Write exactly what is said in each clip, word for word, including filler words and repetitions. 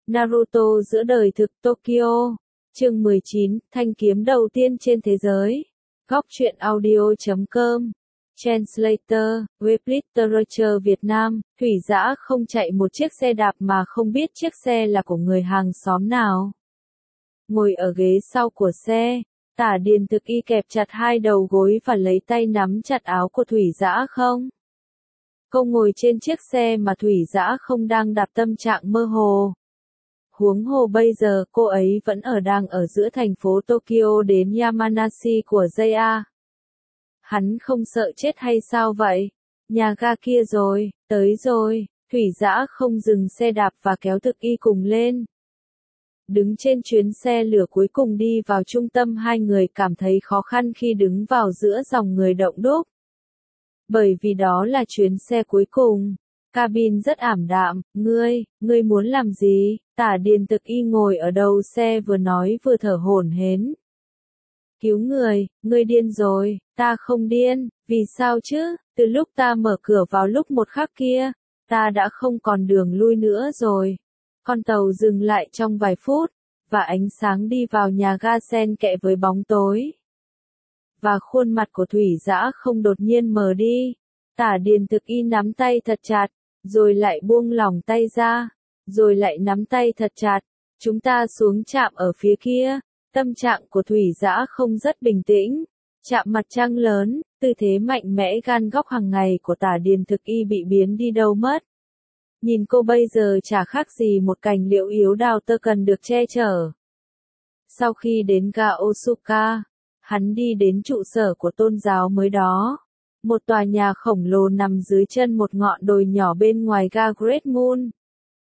Naruto giữa đời thực Tokyo. Chương mười chín, thanh kiếm đầu tiên trên thế giới. Góc truyện audio chấm com. Translator, web literature Việt Nam. Thủy Dã không chạy một chiếc xe đạp mà không biết chiếc xe là của người hàng xóm nào. Ngồi ở ghế sau của xe, Tả Điền Thực Y kẹp chặt hai đầu gối và lấy tay nắm chặt áo của Thủy Dã không. Cô ngồi trên chiếc xe mà Thủy Dã không đang đạp, tâm trạng mơ hồ. Huống hồ bây giờ cô ấy vẫn ở đang ở giữa thành phố Tokyo đến Yamanashi của gi a. Hắn không sợ chết hay sao vậy? Nhà ga kia rồi, tới rồi. Thủy Dã không dừng xe đạp và kéo Thực Y cùng lên. Đứng trên chuyến xe lửa cuối cùng đi vào trung tâm, hai người cảm thấy khó khăn khi đứng vào giữa dòng người đông đúc. Bởi vì đó là chuyến xe cuối cùng. Cabin rất ảm đạm. Ngươi, ngươi muốn làm gì? Tả Điền Thực Y ngồi ở đầu xe vừa nói vừa thở hổn hển. Cứu người, ngươi điên rồi. Ta không điên, vì sao chứ? Từ lúc ta mở cửa vào lúc một khắc kia, ta đã không còn đường lui nữa rồi. Con tàu dừng lại trong vài phút, và ánh sáng đi vào nhà ga xen kẽ với bóng tối. Và khuôn mặt của Thủy Dã không đột nhiên mờ đi. Tả Điền Thực Y nắm tay thật chặt, rồi lại buông lỏng tay ra, rồi lại nắm tay thật chặt. Chúng ta xuống trạm ở phía kia. Tâm trạng của Thủy Dã không rất bình tĩnh. Trạm mặt trăng lớn, tư thế mạnh mẽ gan góc hàng ngày của Tả Điền Thực Y bị biến đi đâu mất. Nhìn cô bây giờ chả khác gì một cành liễu yếu đào tơ cần được che chở. Sau khi đến ga Osuka, hắn đi đến trụ sở của tôn giáo mới đó. Một tòa nhà khổng lồ nằm dưới chân một ngọn đồi nhỏ bên ngoài ga Great Moon.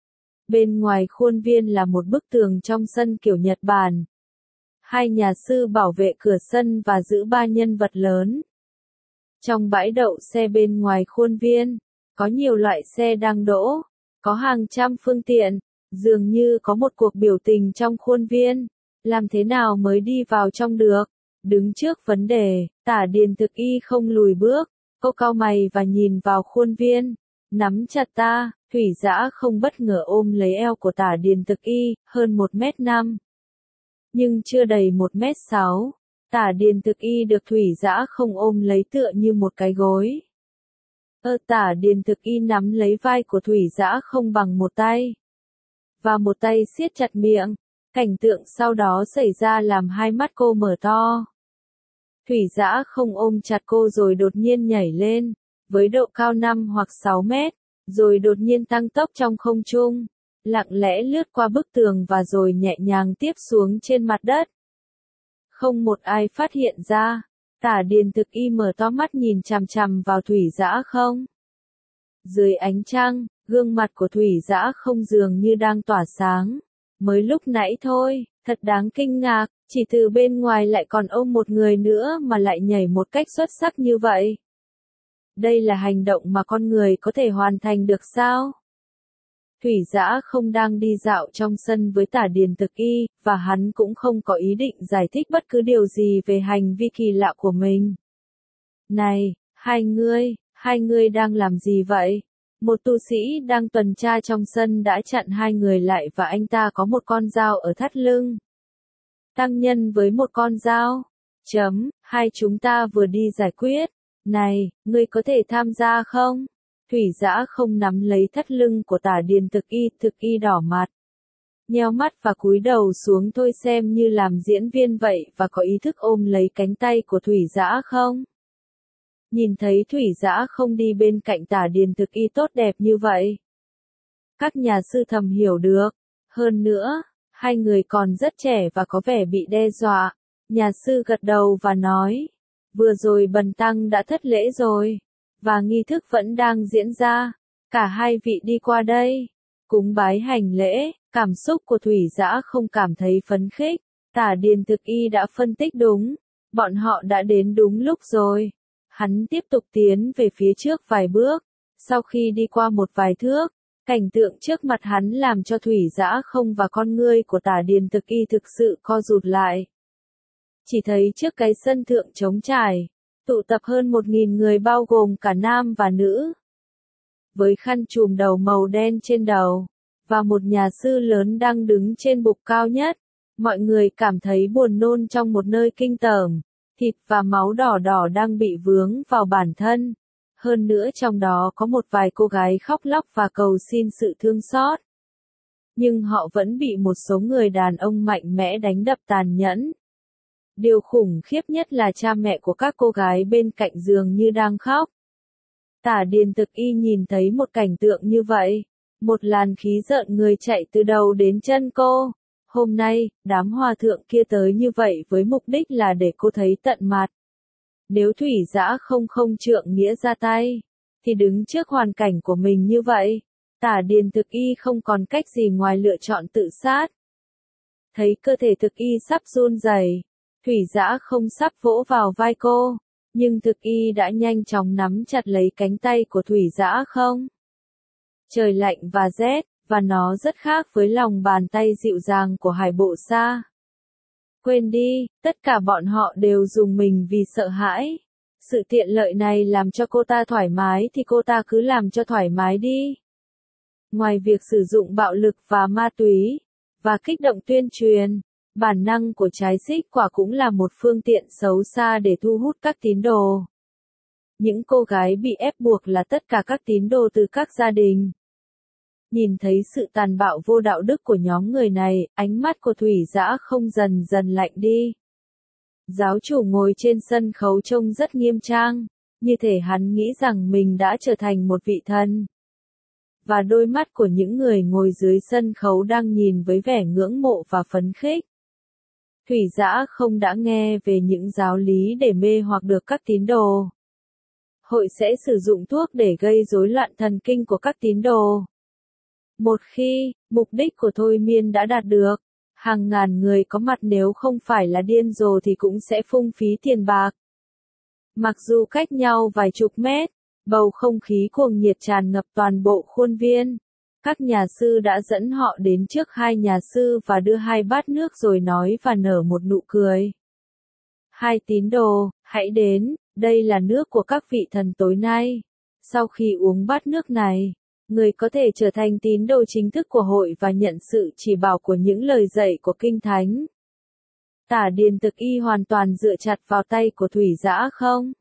Bên ngoài khuôn viên là một bức tường trong sân kiểu Nhật Bản. Hai nhà sư bảo vệ cửa sân và giữ ba nhân vật lớn. Trong bãi đậu xe bên ngoài khuôn viên, có nhiều loại xe đang đỗ, có hàng trăm phương tiện, dường như có một cuộc biểu tình trong khuôn viên. Làm thế nào mới đi vào trong được? Đứng trước vấn đề, Tả Điền Thực Y không lùi bước, cô cau mày và nhìn vào khuôn viên. Nắm chặt ta. Thủy Dã không bất ngờ ôm lấy eo của Tả Điền Thực Y, hơn một mét năm. Nhưng chưa đầy một mét sáu. Tả Điền Thực Y được Thủy Dã không ôm lấy tựa như một cái gối. Ơ Tả Điền Thực Y nắm lấy vai của Thủy Dã không bằng một tay. Và một tay siết chặt miệng. Cảnh tượng sau đó xảy ra làm hai mắt cô mở to. Thủy Dã không ôm chặt cô rồi đột nhiên nhảy lên, với độ cao năm hoặc sáu mét, rồi đột nhiên tăng tốc trong không trung, lặng lẽ lướt qua bức tường và rồi nhẹ nhàng tiếp xuống trên mặt đất. Không một ai phát hiện ra. Tả Điền Thực Y mở to mắt nhìn chằm chằm vào Thủy Dã không. Dưới ánh trăng, gương mặt của Thủy Dã không dường như đang tỏa sáng. Mới lúc nãy thôi, thật đáng kinh ngạc, chỉ từ bên ngoài lại còn ôm một người nữa mà lại nhảy một cách xuất sắc như vậy. Đây là hành động mà con người có thể hoàn thành được sao? Thủy Dã không đang đi dạo trong sân với Tả Điền Thực Y, và hắn cũng không có ý định giải thích bất cứ điều gì về hành vi kỳ lạ của mình. Này, hai ngươi, hai ngươi đang làm gì vậy? Một tu sĩ đang tuần tra trong sân đã chặn hai người lại và anh ta có một con dao ở thắt lưng. Tăng nhân với một con dao. Chấm, hai chúng ta vừa đi giải quyết. Này, ngươi có thể tham gia không? Thủy Dã không nắm lấy thắt lưng của Tả Điền Thực Y, Thực Y đỏ mặt. Nheo mắt và cúi đầu xuống thôi xem như làm diễn viên vậy và có ý thức ôm lấy cánh tay của Thủy Dã không? Nhìn thấy Thủy Dã không đi bên cạnh Tả Điền Thực Y tốt đẹp như vậy. Các nhà sư thầm hiểu được. Hơn nữa, hai người còn rất trẻ và có vẻ bị đe dọa. Nhà sư gật đầu và nói. Vừa rồi bần tăng đã thất lễ rồi. Và nghi thức vẫn đang diễn ra. Cả hai vị đi qua đây. Cúng bái hành lễ. Cảm xúc của Thủy Dã không cảm thấy phấn khích. Tả Điền Thực Y đã phân tích đúng. Bọn họ đã đến đúng lúc rồi. Hắn tiếp tục tiến về phía trước vài bước. Sau khi đi qua một vài thước, cảnh tượng trước mặt hắn làm cho Thủy Dã không và con ngươi của Tả Điền Thực Y thực sự co rụt lại. Chỉ thấy trước cái sân thượng trống trải, tụ tập hơn một nghìn người bao gồm cả nam và nữ. Với khăn trùm đầu màu đen trên đầu, và một nhà sư lớn đang đứng trên bục cao nhất. Mọi người cảm thấy buồn nôn trong một nơi kinh tởm, thịt và máu đỏ đỏ đang bị vướng vào bản thân. Hơn nữa trong đó có một vài cô gái khóc lóc và cầu xin sự thương xót. Nhưng họ vẫn bị một số người đàn ông mạnh mẽ đánh đập tàn nhẫn. Điều khủng khiếp nhất là cha mẹ của các cô gái bên cạnh giường như đang khóc. Tả Điền Thực Y nhìn thấy một cảnh tượng như vậy. Một làn khí rợn người chạy từ đầu đến chân cô. Hôm nay, đám hòa thượng kia tới như vậy với mục đích là để cô thấy tận mặt. Nếu Thủy Dã không không trượng nghĩa ra tay, thì đứng trước hoàn cảnh của mình như vậy, Tả Điền Thực Y không còn cách gì ngoài lựa chọn tự sát. Thấy cơ thể Thực Y sắp run rẩy, Thủy Dã không sắp vỗ vào vai cô, nhưng Thực Y đã nhanh chóng nắm chặt lấy cánh tay của Thủy Dã không. Trời lạnh và rét, và nó rất khác với lòng bàn tay dịu dàng của Hải Bộ Sa. Quên đi, tất cả bọn họ đều dùng mình vì sợ hãi. Sự tiện lợi này làm cho cô ta thoải mái thì cô ta cứ làm cho thoải mái đi. Ngoài việc sử dụng bạo lực và ma túy, và kích động tuyên truyền, bản năng của trái xích quả cũng là một phương tiện xấu xa để thu hút các tín đồ. Những cô gái bị ép buộc là tất cả các tín đồ từ các gia đình. Nhìn thấy sự tàn bạo vô đạo đức của nhóm người này, ánh mắt của Thủy Dã không dần dần lạnh đi. Giáo chủ ngồi trên sân khấu trông rất nghiêm trang, như thể hắn nghĩ rằng mình đã trở thành một vị thần. Và đôi mắt của những người ngồi dưới sân khấu đang nhìn với vẻ ngưỡng mộ và phấn khích. Thủy Dã không đã nghe về những giáo lý để mê hoặc được các tín đồ. Hội sẽ sử dụng thuốc để gây rối loạn thần kinh của các tín đồ. Một khi, mục đích của thôi miên đã đạt được, hàng ngàn người có mặt nếu không phải là điên rồ thì cũng sẽ phung phí tiền bạc. Mặc dù cách nhau vài chục mét, bầu không khí cuồng nhiệt tràn ngập toàn bộ khuôn viên. Các nhà sư đã dẫn họ đến trước hai nhà sư và đưa hai bát nước rồi nói và nở một nụ cười. Hai tín đồ, hãy đến, đây là nước của các vị thần tối nay. Sau khi uống bát nước này, người có thể trở thành tín đồ chính thức của hội và nhận sự chỉ bảo của những lời dạy của Kinh Thánh. Tả Điền Thực Y hoàn toàn dựa chặt vào tay của Thủy Dã không.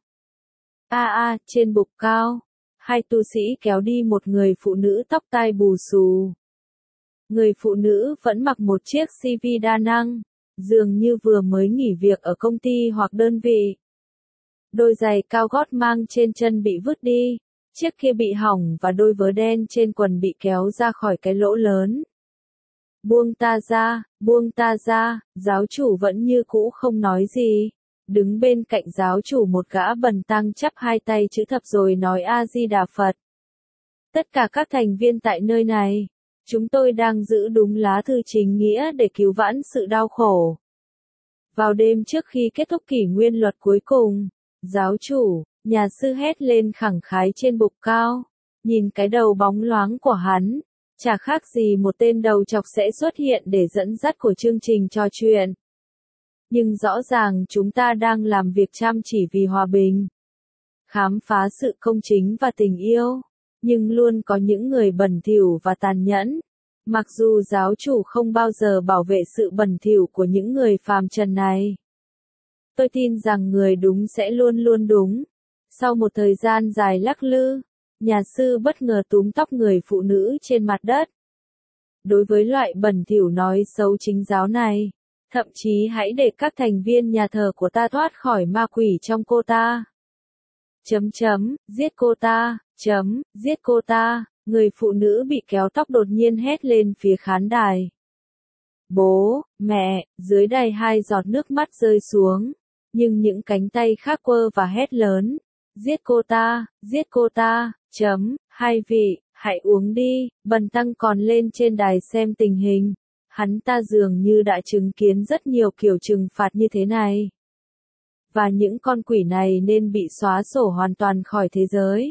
A a, trên bục cao, hai tu sĩ kéo đi một người phụ nữ tóc tai bù xù. Người phụ nữ vẫn mặc một chiếc xê vê đa năng, dường như vừa mới nghỉ việc ở công ty hoặc đơn vị. Đôi giày cao gót mang trên chân bị vứt đi. Chiếc kia bị hỏng và đôi vớ đen trên quần bị kéo ra khỏi cái lỗ lớn. Buông ta ra, buông ta ra, giáo chủ vẫn như cũ không nói gì. Đứng bên cạnh giáo chủ một gã bần tăng chắp hai tay chữ thập rồi nói A-di-đà Phật. Tất cả các thành viên tại nơi này, chúng tôi đang giữ đúng lá thư chính nghĩa để cứu vãn sự đau khổ. Vào đêm trước khi kết thúc kỷ nguyên luật cuối cùng, giáo chủ, nhà sư hét lên khẳng khái trên bục cao, nhìn cái đầu bóng loáng của hắn, chả khác gì một tên đầu chọc sẽ xuất hiện để dẫn dắt của chương trình trò chuyện. Nhưng rõ ràng chúng ta đang làm việc chăm chỉ vì hòa bình, khám phá sự công chính và tình yêu, nhưng luôn có những người bẩn thỉu và tàn nhẫn. Mặc dù giáo chủ không bao giờ bảo vệ sự bẩn thỉu của những người phàm trần này, tôi tin rằng người đúng sẽ luôn luôn đúng. Sau một thời gian dài lắc lư, nhà sư bất ngờ túm tóc người phụ nữ trên mặt đất. Đối với loại bẩn thỉu nói xấu chính giáo này, thậm chí hãy để các thành viên nhà thờ của ta thoát khỏi ma quỷ trong cô ta. Chấm chấm, giết cô ta, chấm, giết cô ta, người phụ nữ bị kéo tóc đột nhiên hét lên phía khán đài. Bố, mẹ, dưới đài hai giọt nước mắt rơi xuống, nhưng những cánh tay khác quơ và hét lớn. Giết cô ta, giết cô ta, chấm, hai vị, hãy uống đi, bần tăng còn lên trên đài xem tình hình. Hắn ta dường như đã chứng kiến rất nhiều kiểu trừng phạt như thế này. Và những con quỷ này nên bị xóa sổ hoàn toàn khỏi thế giới.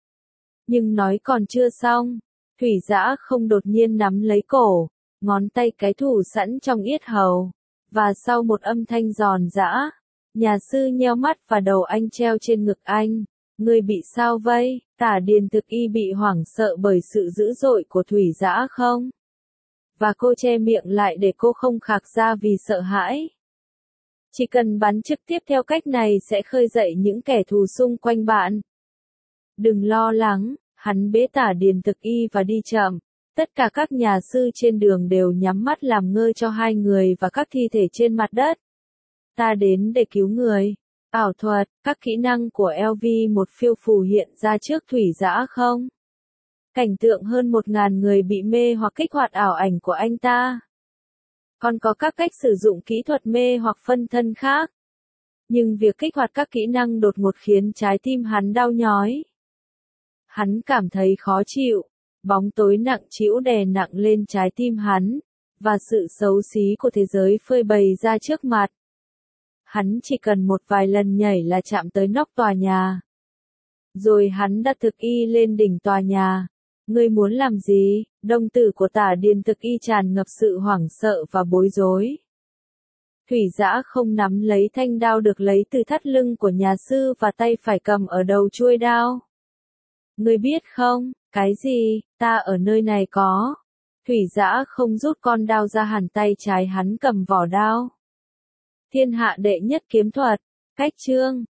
Nhưng nói còn chưa xong, Thủy Dã không đột nhiên nắm lấy cổ, ngón tay cái thủ sẵn trong yết hầu. Và sau một âm thanh giòn giã, nhà sư nheo mắt và đầu anh treo trên ngực anh. Người bị sao vây? Tả Điền Thực Y bị hoảng sợ bởi sự dữ dội của Thủy Dã không? và cô che miệng lại để cô không khạc ra vì sợ hãi. Chỉ cần bắn trực tiếp theo cách này sẽ khơi dậy những kẻ thù xung quanh bạn. Đừng lo lắng, hắn bế Tả Điền Thực Y và đi chậm. Tất cả các nhà sư trên đường đều nhắm mắt làm ngơ cho hai người và các thi thể trên mặt đất. Ta đến để cứu người. Ảo thuật, các kỹ năng của lờ vê một phiêu phù hiện ra trước Thủy Dã không? Cảnh tượng hơn một ngàn người bị mê hoặc kích hoạt ảo ảnh của anh ta. Còn có các cách sử dụng kỹ thuật mê hoặc phân thân khác. Nhưng việc kích hoạt các kỹ năng đột ngột khiến trái tim hắn đau nhói. Hắn cảm thấy khó chịu, bóng tối nặng trĩu đè nặng lên trái tim hắn, và sự xấu xí của thế giới phơi bày ra trước mặt. Hắn chỉ cần một vài lần nhảy là chạm tới nóc tòa nhà. Rồi hắn đặt Thực Y lên đỉnh tòa nhà. Ngươi muốn làm gì? Đồng tử của Tả Điền Thực Y tràn ngập sự hoảng sợ và bối rối. Thủy Dã không nắm lấy thanh đao được lấy từ thắt lưng của nhà sư và tay phải cầm ở đầu chuôi đao. Ngươi biết không, cái gì, ta ở nơi này có. Thủy Dã không rút con đao ra hẳn tay trái hắn cầm vỏ đao. Thiên hạ đệ nhất kiếm thuật, cách chương.